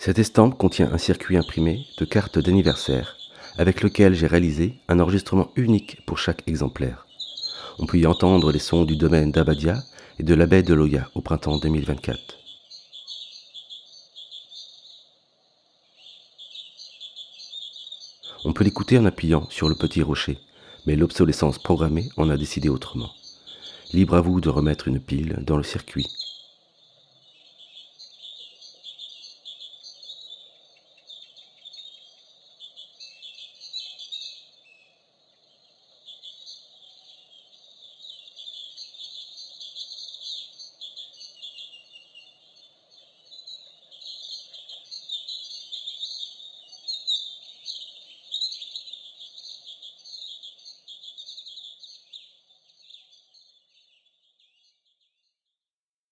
Cette estampe contient un circuit imprimé de cartes d'anniversaire avec lequel j'ai réalisé un enregistrement unique pour chaque exemplaire. On peut y entendre les sons du domaine d'Abadia et de la baie de Loya au printemps 2024. On peut l'écouter en appuyant sur le petit rocher, mais l'obsolescence programmée en a décidé autrement. Libre à vous de remettre une pile dans le circuit.